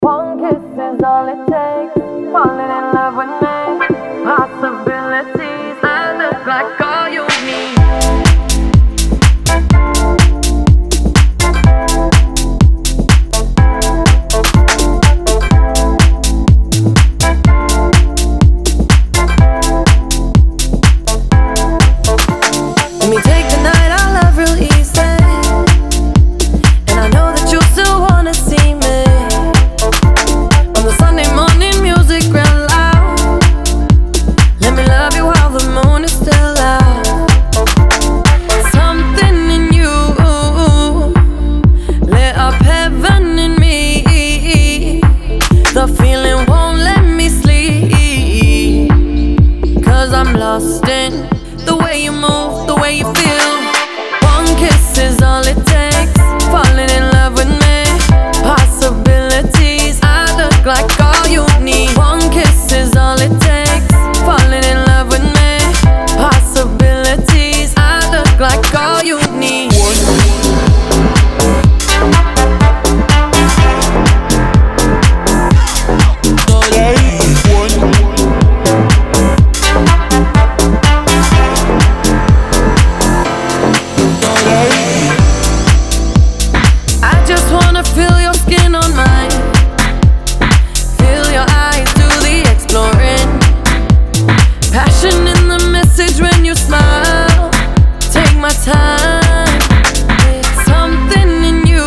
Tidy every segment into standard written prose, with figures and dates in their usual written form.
One kiss is all it takes. Falling in love with me. Possibilities. I look like all you need. Let me take the night I love real easy. And I know that you still wanna see me. On the Sunday morning music real loud. Let me love you while the moon is still out. Something in you lit up heaven in me. The feeling won't let me sleep. 'Cause I'm lost in the way you move, the way you feel. One kiss is all it takes. Falling in love with me. Possibilities. I look like all you need. One kiss is all it takes. Falling in love with me. Possibilities. I look like all you need. I just wanna feel your skin on mine. Feel your eyes do the exploring. Passion in the message when you smile. Take my time. Something in you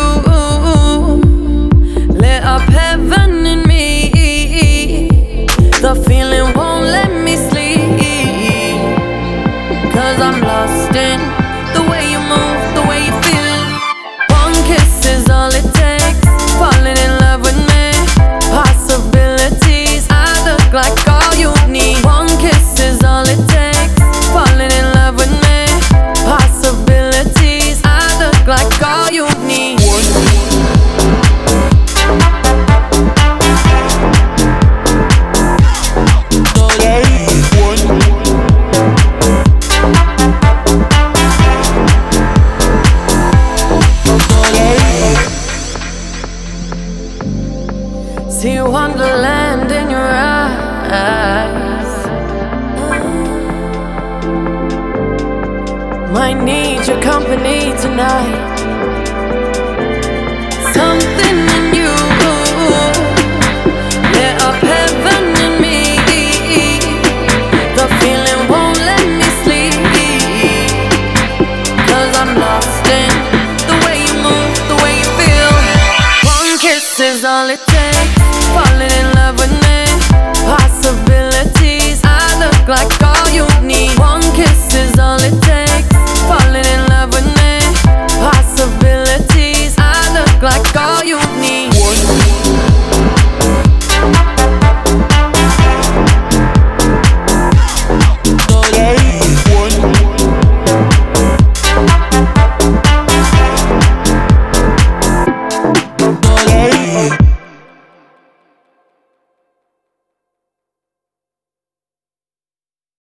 lit up heaven in me. The feeling won't let me sleep. 'Cause I'm lost in the way you move, the way you feel. One kiss is all it takes. Falling in love with me. Possibilities. I look like all you need. One kiss is all it takes. Falling in love with me. Possibilities. I look like all you need. See wonderland in your eyes. Might need your company tonight. Something in you lit up heaven in me. The feeling won't let me sleep. 'Cause I'm lost in the way you move, the way you feel. One kiss is all it takes. Falling in love with me. Possibilities. I look like all you need. One kiss is all it takes.